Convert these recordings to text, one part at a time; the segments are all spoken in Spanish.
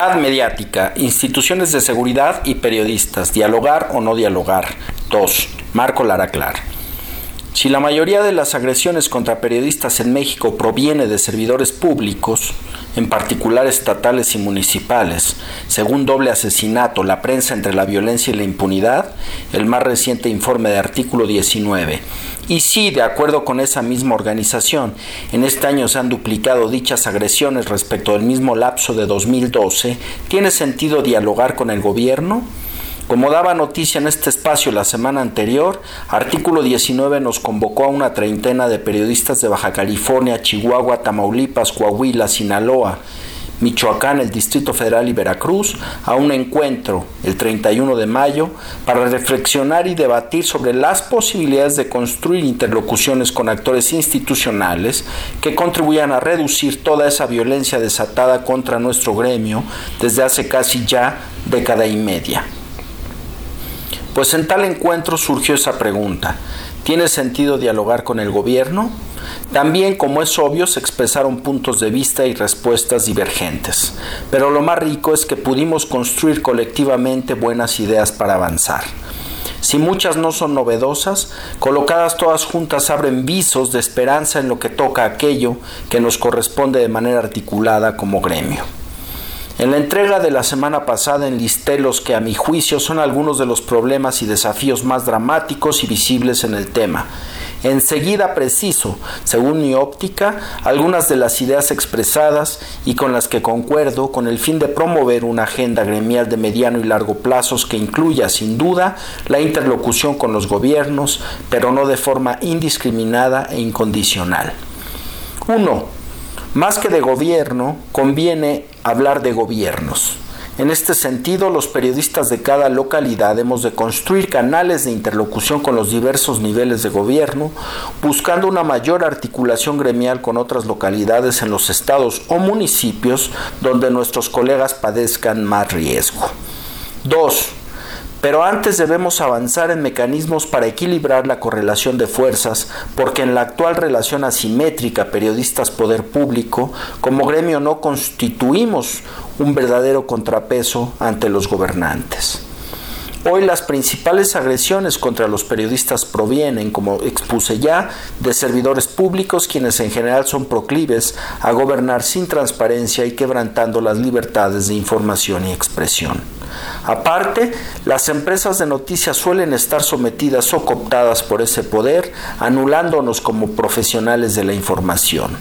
Mediática, instituciones de seguridad y periodistas, dialogar o no dialogar. 2. Marco Lara Clar. Si la mayoría de las agresiones contra periodistas en México proviene de servidores públicos, en particular estatales y municipales, según Doble Asesinato, la prensa entre la violencia y la impunidad, el más reciente informe de Artículo 19, y sí, de acuerdo con esa misma organización, en este año se han duplicado dichas agresiones respecto del mismo lapso de 2012, ¿tiene sentido dialogar con el gobierno? Como daba noticia en este espacio la semana anterior, Artículo 19 nos convocó a una treintena de periodistas de Baja California, Chihuahua, Tamaulipas, Coahuila, Sinaloa, Michoacán, el Distrito Federal y Veracruz a un encuentro el 31 de mayo para reflexionar y debatir sobre las posibilidades de construir interlocuciones con actores institucionales que contribuyan a reducir toda esa violencia desatada contra nuestro gremio desde hace casi ya década y media. Pues en tal encuentro surgió esa pregunta: ¿tiene sentido dialogar con el gobierno? También, como es obvio, se expresaron puntos de vista y respuestas divergentes, pero lo más rico es que pudimos construir colectivamente buenas ideas para avanzar. Si muchas no son novedosas, colocadas todas juntas abren visos de esperanza en lo que toca a aquello que nos corresponde de manera articulada como gremio. En la entrega de la semana pasada enlisté los que a mi juicio son algunos de los problemas y desafíos más dramáticos y visibles en el tema. Enseguida preciso, según mi óptica, algunas de las ideas expresadas y con las que concuerdo con el fin de promover una agenda gremial de mediano y largo plazos que incluya, sin duda, la interlocución con los gobiernos, pero no de forma indiscriminada e incondicional. 1. Más que de gobierno, conviene hablar de gobiernos. En este sentido, los periodistas de cada localidad hemos de construir canales de interlocución con los diversos niveles de gobierno, buscando una mayor articulación gremial con otras localidades en los estados o municipios donde nuestros colegas padezcan más riesgo. 2. Pero antes debemos avanzar en mecanismos para equilibrar la correlación de fuerzas, porque en la actual relación asimétrica periodistas-poder público, como gremio no constituimos un verdadero contrapeso ante los gobernantes. Hoy las principales agresiones contra los periodistas provienen, como expuse ya, de servidores públicos quienes en general son proclives a gobernar sin transparencia y quebrantando las libertades de información y expresión. Aparte, las empresas de noticias suelen estar sometidas o cooptadas por ese poder, anulándonos como profesionales de la información.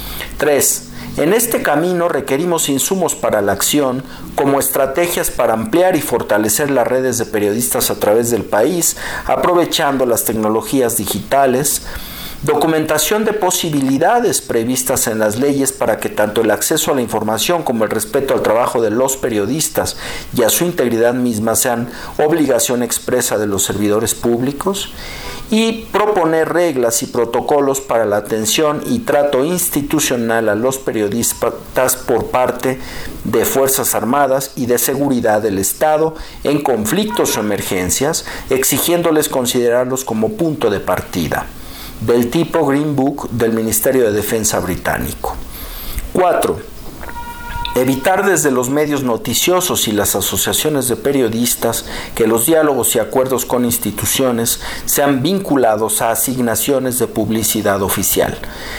3. En este camino requerimos insumos para la acción, como estrategias para ampliar y fortalecer las redes de periodistas a través del país, aprovechando las tecnologías digitales, documentación de posibilidades previstas en las leyes para que tanto el acceso a la información como el respeto al trabajo de los periodistas y a su integridad misma sean obligación expresa de los servidores públicos, y proponer reglas y protocolos para la atención y trato institucional a los periodistas por parte de Fuerzas Armadas y de Seguridad del Estado en conflictos o emergencias, exigiéndoles considerarlos como punto de partida, del tipo Green Book del Ministerio de Defensa británico. 4. Evitar desde los medios noticiosos y las asociaciones de periodistas que los diálogos y acuerdos con instituciones sean vinculados a asignaciones de publicidad oficial.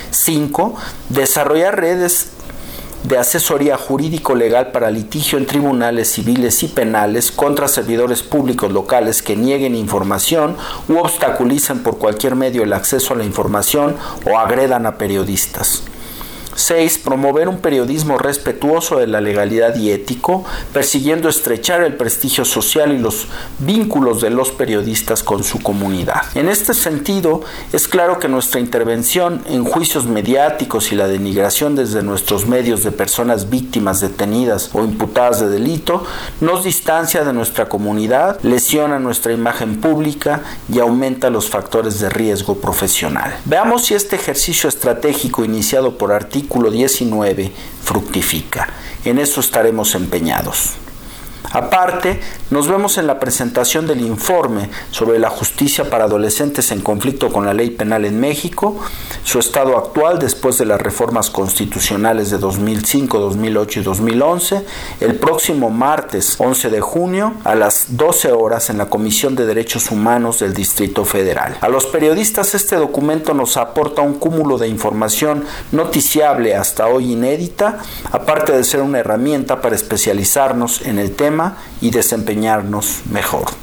5. Desarrollar redes de asesoría jurídico-legal para litigio en tribunales civiles y penales contra servidores públicos locales que nieguen información u obstaculicen por cualquier medio el acceso a la información o agredan a periodistas. 6. Promover un periodismo respetuoso de la legalidad y ético, persiguiendo estrechar el prestigio social y los vínculos de los periodistas con su comunidad. En este sentido, es claro que nuestra intervención en juicios mediáticos y la denigración desde nuestros medios de personas víctimas detenidas o imputadas de delito nos distancia de nuestra comunidad, lesiona nuestra imagen pública y aumenta los factores de riesgo profesional. Veamos si este ejercicio estratégico iniciado por Artículo 19 fructifica. En eso estaremos empeñados. Aparte, nos vemos en la presentación del informe sobre la justicia para adolescentes en conflicto con la ley penal en México, su estado actual después de las reformas constitucionales de 2005, 2008 y 2011, el próximo martes 11 de junio a las 12 horas en la Comisión de Derechos Humanos del Distrito Federal. A los periodistas este documento nos aporta un cúmulo de información noticiable hasta hoy inédita, aparte de ser una herramienta para especializarnos en el tema y desempeñarnos mejor.